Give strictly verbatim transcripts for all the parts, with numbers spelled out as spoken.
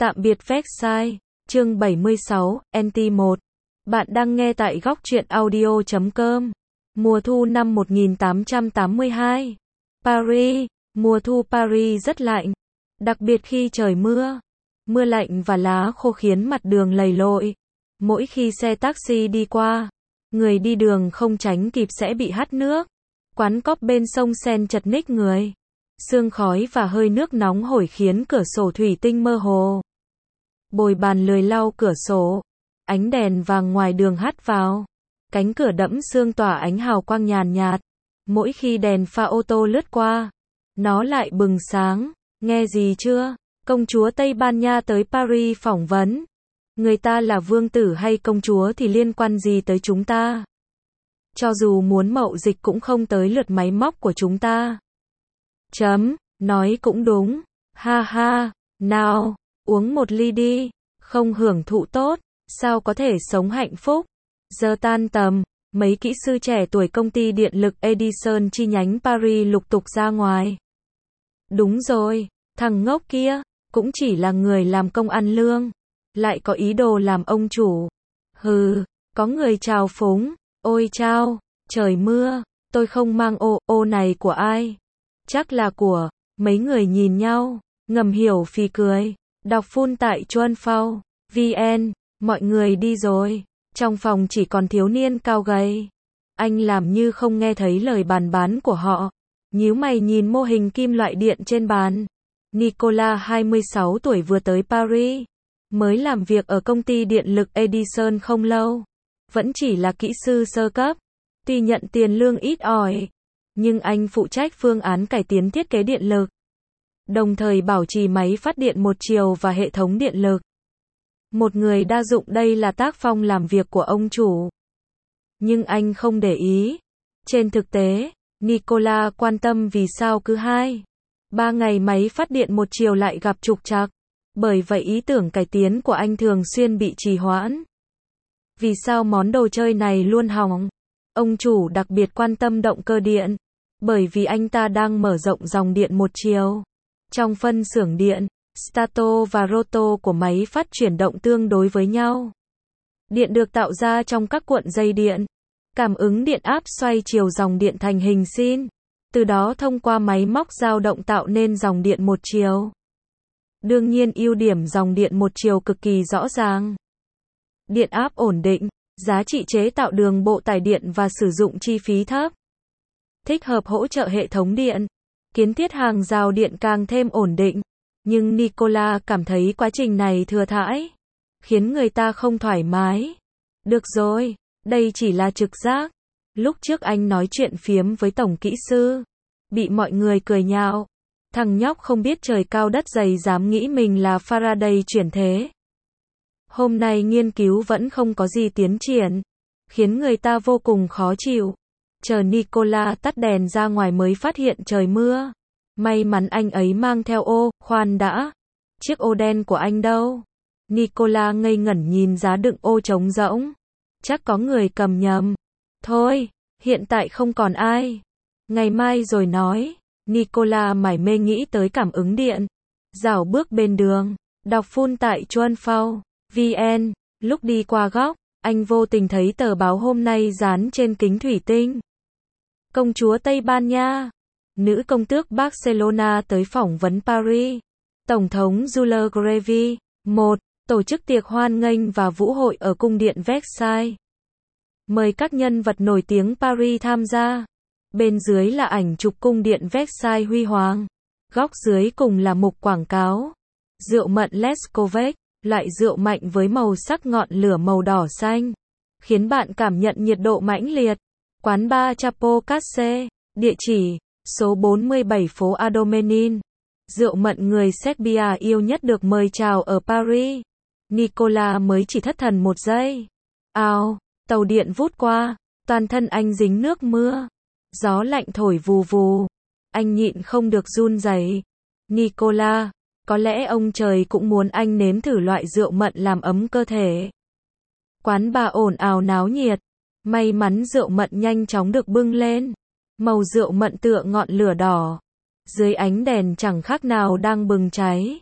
Tạm biệt Versailles, chương bảy mươi sáu, en tê một. Bạn đang nghe tại góc truyện audio chấm com. Mùa thu năm một nghìn tám trăm tám mươi hai. Paris, mùa thu Paris rất lạnh. Đặc biệt khi trời mưa. Mưa lạnh và lá khô khiến mặt đường lầy lội. Mỗi khi xe taxi đi qua, người đi đường không tránh kịp sẽ bị hắt nước. Quán cóc bên sông Seine chật ních người. Sương khói và hơi nước nóng hổi khiến cửa sổ thủy tinh mơ hồ. Bồi bàn lười lau cửa sổ. Ánh đèn vàng ngoài đường hắt vào. Cánh cửa đẫm sương tỏa ánh hào quang nhàn nhạt. Mỗi khi đèn pha ô tô lướt qua, nó lại bừng sáng. Nghe gì chưa? Công chúa Tây Ban Nha tới Paris phỏng vấn. Người ta là vương tử hay công chúa thì liên quan gì tới chúng ta? Cho dù muốn mậu dịch cũng không tới lượt máy móc của chúng ta. Chấm, nói cũng đúng. Ha ha, nào, uống một ly đi. Không hưởng thụ tốt, sao có thể sống hạnh phúc? Giờ tan tầm, mấy kỹ sư trẻ tuổi công ty điện lực Edison chi nhánh Paris lục tục ra ngoài. Đúng rồi, thằng ngốc kia, cũng chỉ là người làm công ăn lương. Lại có ý đồ làm ông chủ. Hừ, có người chào phúng. Ôi chao, trời mưa, tôi không mang ô, ô này của ai? Chắc là của, mấy người nhìn nhau, ngầm hiểu phì cười. Đọc phun tại Chuan Phao, vn, mọi người đi rồi. Trong phòng chỉ còn thiếu niên cao gầy. Anh làm như không nghe thấy lời bàn bán của họ. Nhíu mày nhìn mô hình kim loại điện trên bàn. Nicolas hai mươi sáu tuổi vừa tới Paris. Mới làm việc ở công ty điện lực Edison không lâu. Vẫn chỉ là kỹ sư sơ cấp. Tuy nhận tiền lương ít ỏi, nhưng anh phụ trách phương án cải tiến thiết kế điện lực. Đồng thời bảo trì máy phát điện một chiều và hệ thống điện lực. Một người đa dụng, đây là tác phong làm việc của ông chủ. Nhưng anh không để ý. Trên thực tế, Nicolas quan tâm vì sao cứ hai, ba ngày máy phát điện một chiều lại gặp trục trặc. Bởi vậy ý tưởng cải tiến của anh thường xuyên bị trì hoãn. Vì sao món đồ chơi này luôn hỏng? Ông chủ đặc biệt quan tâm động cơ điện. Bởi vì anh ta đang mở rộng dòng điện một chiều. Trong phân xưởng điện, stator và rotor của máy phát chuyển động tương đối với nhau. Điện được tạo ra trong các cuộn dây điện. Cảm ứng điện áp xoay chiều dòng điện thành hình sin. Từ đó thông qua máy móc dao động tạo nên dòng điện một chiều. Đương nhiên ưu điểm dòng điện một chiều cực kỳ rõ ràng. Điện áp ổn định, giá trị chế tạo đường bộ tải điện và sử dụng chi phí thấp. Thích hợp hỗ trợ hệ thống điện. Kiến thiết hàng rào điện càng thêm ổn định. Nhưng Nicolas cảm thấy quá trình này thừa thãi. Khiến người ta không thoải mái. Được rồi, đây chỉ là trực giác. Lúc trước anh nói chuyện phiếm với tổng kỹ sư. Bị mọi người cười nhạo. Thằng nhóc không biết trời cao đất dày dám nghĩ mình là Faraday chuyển thế. Hôm nay nghiên cứu vẫn không có gì tiến triển. Khiến người ta vô cùng khó chịu. Chờ Nicolas tắt đèn ra ngoài mới phát hiện trời mưa. May mắn anh ấy mang theo ô, khoan đã. Chiếc ô đen của anh đâu? Nicolas ngây ngẩn nhìn giá đựng ô trống rỗng. Chắc có người cầm nhầm. Thôi, hiện tại không còn ai. Ngày mai rồi nói. Nicolas mải mê nghĩ tới cảm ứng điện. Dảo bước bên đường. Đọc phun tại Chuan Phao, vn. Lúc đi qua góc, anh vô tình thấy tờ báo hôm nay dán trên kính thủy tinh. Công chúa Tây Ban Nha. Nữ công tước Barcelona tới phỏng vấn Paris. Tổng thống Jules Grevy. một. Tổ chức tiệc hoan nghênh và vũ hội ở cung điện Versailles. Mời các nhân vật nổi tiếng Paris tham gia. Bên dưới là ảnh chụp cung điện Versailles huy hoàng. Góc dưới cùng là mục quảng cáo. Rượu mận Lescovec, loại rượu mạnh với màu sắc ngọn lửa màu đỏ xanh. Khiến bạn cảm nhận nhiệt độ mãnh liệt. Quán bar Chapeau Casse. Địa chỉ, số bốn mươi bảy phố Adomenin. Rượu mận người Serbia yêu nhất được mời chào ở Paris. Nicolas mới chỉ thất thần một giây. Ào, tàu điện vút qua. Toàn thân anh dính nước mưa. Gió lạnh thổi vù vù. Anh nhịn không được run rẩy. Nicolas, có lẽ ông trời cũng muốn anh nếm thử loại rượu mận làm ấm cơ thể. Quán bar ồn ào náo nhiệt. May mắn rượu mận nhanh chóng được bưng lên. Màu rượu mận tựa ngọn lửa đỏ. Dưới ánh đèn chẳng khác nào đang bừng cháy.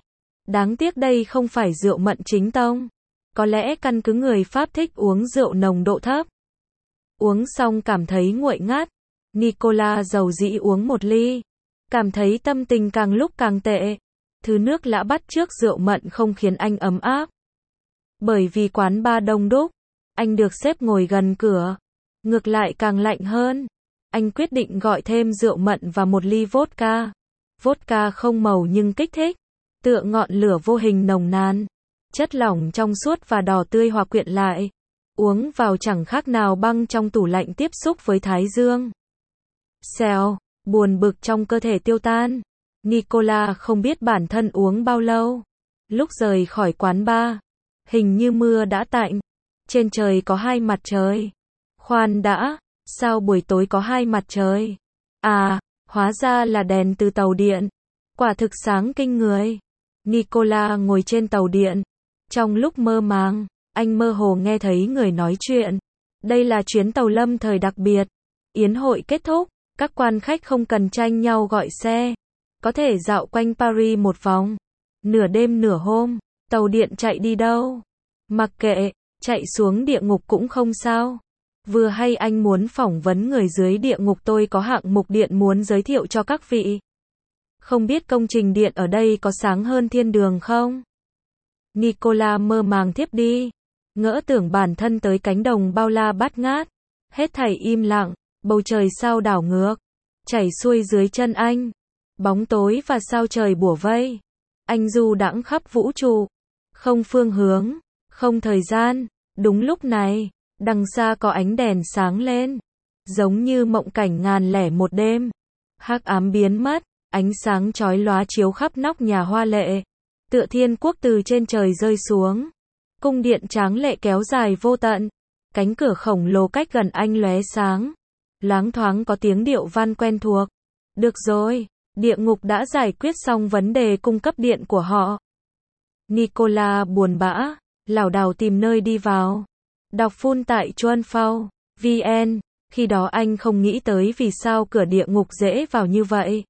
Đáng tiếc đây không phải rượu mận chính tông. Có lẽ căn cứ người Pháp thích uống rượu nồng độ thấp. Uống xong cảm thấy nguội ngắt. Nicolas dầu dĩ uống một ly. Cảm thấy tâm tình càng lúc càng tệ. Thứ nước lã bắt trước rượu mận không khiến anh ấm áp. Bởi vì quán bar đông đúc, anh được xếp ngồi gần cửa. Ngược lại càng lạnh hơn. Anh quyết định gọi thêm rượu mận và một ly vodka. Vodka không màu nhưng kích thích. Tựa ngọn lửa vô hình nồng nàn. Chất lỏng trong suốt và đỏ tươi hòa quyện lại. Uống vào chẳng khác nào băng trong tủ lạnh tiếp xúc với thái dương. Xèo, buồn bực trong cơ thể tiêu tan. Nicolas không biết bản thân uống bao lâu. Lúc rời khỏi quán bar, hình như mưa đã tạnh. Trên trời có hai mặt trời. Khoan đã, sao buổi tối có hai mặt trời? À, hóa ra là đèn từ tàu điện. Quả thực sáng kinh người. Nicolas ngồi trên tàu điện. Trong lúc mơ màng, anh mơ hồ nghe thấy người nói chuyện. Đây là chuyến tàu lâm thời đặc biệt. Yến hội kết thúc, các quan khách không cần tranh nhau gọi xe. Có thể dạo quanh Paris một vòng. Nửa đêm nửa hôm, tàu điện chạy đi đâu? Mặc kệ, chạy xuống địa ngục cũng không sao. Vừa hay anh muốn phỏng vấn người dưới địa ngục, tôi có hạng mục điện muốn giới thiệu cho các vị. Không biết công trình điện ở đây có sáng hơn thiên đường không? Nicolas mơ màng thiếp đi. Ngỡ tưởng bản thân tới cánh đồng bao la bát ngát. Hết thảy im lặng, bầu trời sao đảo ngược. Chảy xuôi dưới chân anh. Bóng tối và sao trời bủa vây. Anh du đãng khắp vũ trụ. Không phương hướng, không thời gian. Đúng lúc này, đằng xa có ánh đèn sáng lên. Giống như mộng cảnh ngàn lẻ một đêm. Hắc ám biến mất, ánh sáng chói lóa chiếu khắp nóc nhà hoa lệ. Tựa thiên quốc từ trên trời rơi xuống. Cung điện tráng lệ kéo dài vô tận. Cánh cửa khổng lồ cách gần anh lóe sáng. Loáng thoáng có tiếng điệu van quen thuộc. Được rồi, địa ngục đã giải quyết xong vấn đề cung cấp điện của họ. Nicolas buồn bã, lảo đảo tìm nơi đi vào. Đọc full tại chuan phao chấm vn. Khi đó anh không nghĩ tới vì sao cửa địa ngục dễ vào như vậy.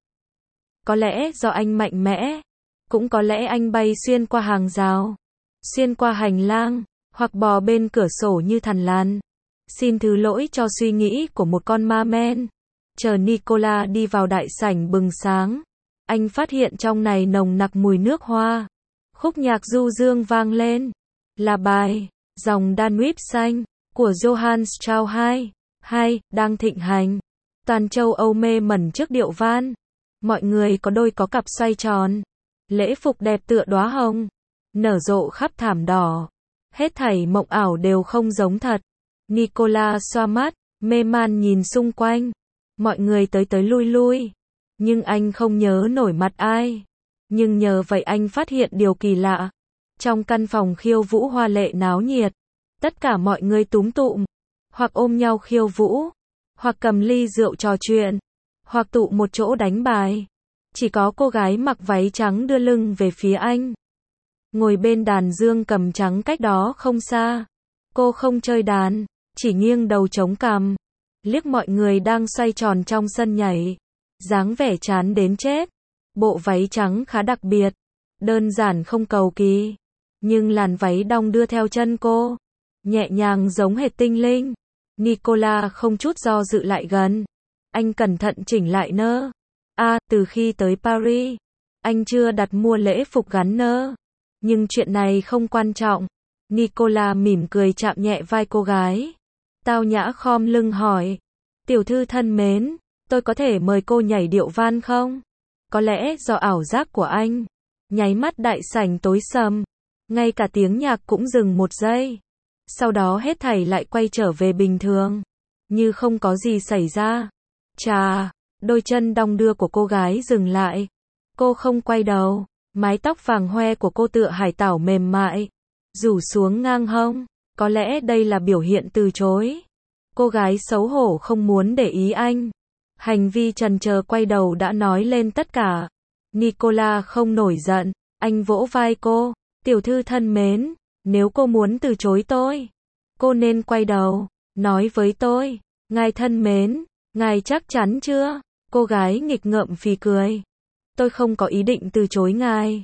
Có lẽ do anh mạnh mẽ. Cũng có lẽ anh bay xuyên qua hàng rào. Xuyên qua hành lang. Hoặc bò bên cửa sổ như thằn lằn. Xin thứ lỗi cho suy nghĩ của một con ma men. Chờ Nicolas đi vào đại sảnh bừng sáng. Anh phát hiện trong này nồng nặc mùi nước hoa. Khúc nhạc du dương vang lên. Là bài Dòng Danube xanh của Johann Strauss hai, hai đang thịnh hành. Toàn châu Âu mê mẩn trước điệu van. Mọi người có đôi có cặp xoay tròn. Lễ phục đẹp tựa đóa hồng. Nở rộ khắp thảm đỏ. Hết thảy mộng ảo đều không giống thật. Nicolas xoa mắt, mê man nhìn xung quanh. Mọi người tới tới lui lui. Nhưng anh không nhớ nổi mặt ai. Nhưng nhờ vậy anh phát hiện điều kỳ lạ. Trong căn phòng khiêu vũ hoa lệ náo nhiệt. Tất cả mọi người túm tụm. Hoặc ôm nhau khiêu vũ. Hoặc cầm ly rượu trò chuyện. Hoặc tụ một chỗ đánh bài. Chỉ có cô gái mặc váy trắng đưa lưng về phía anh. Ngồi bên đàn dương cầm trắng cách đó không xa. Cô không chơi đàn, chỉ nghiêng đầu chống cằm. Liếc mọi người đang xoay tròn trong sân nhảy. Dáng vẻ chán đến chết. Bộ váy trắng khá đặc biệt. Đơn giản không cầu kỳ. Nhưng làn váy đong đưa theo chân cô. Nhẹ nhàng giống hệt tinh linh. Nicolas không chút do dự lại gần. Anh cẩn thận chỉnh lại nơ. À, từ khi tới Paris, anh chưa đặt mua lễ phục gắn nơ. Nhưng chuyện này không quan trọng. Nicolas mỉm cười chạm nhẹ vai cô gái. Tao nhã khom lưng hỏi. Tiểu thư thân mến, tôi có thể mời cô nhảy điệu van không? Có lẽ do ảo giác của anh. Nháy mắt đại sảnh tối sầm. Ngay cả tiếng nhạc cũng dừng một giây. Sau đó hết thảy lại quay trở về bình thường. Như không có gì xảy ra. Chà, đôi chân đong đưa của cô gái dừng lại. Cô không quay đầu. Mái tóc vàng hoe của cô tựa hải tảo mềm mại. Rủ xuống ngang hông. Có lẽ đây là biểu hiện từ chối. Cô gái xấu hổ không muốn để ý anh. Hành vi chần chờ quay đầu đã nói lên tất cả. Nicolas không nổi giận. Anh vỗ vai cô. Tiểu thư thân mến, nếu cô muốn từ chối tôi, cô nên quay đầu, nói với tôi. Ngài thân mến, ngài chắc chắn chưa? Cô gái nghịch ngợm phì cười. Tôi không có ý định từ chối ngài.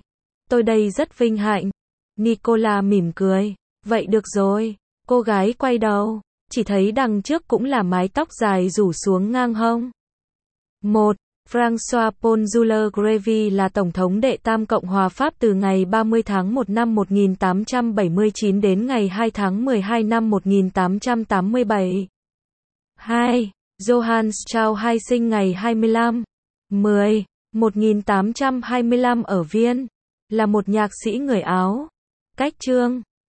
Tôi đây rất vinh hạnh. Nicola mỉm cười. Vậy được rồi. Cô gái quay đầu, chỉ thấy đằng trước cũng là mái tóc dài rủ xuống ngang hông. một. François Paul Jules Grevy là Tổng thống đệ tam Cộng hòa Pháp từ ngày ba mươi tháng một năm một nghìn tám trăm bảy mươi chín đến ngày hai tháng mười hai năm một nghìn tám trăm tám mươi bảy. hai. Johannes Strauss hai sinh ngày hai mươi lăm tháng mười, một nghìn tám trăm hai mươi lăm ở Viên, là một nhạc sĩ người Áo. Cách chương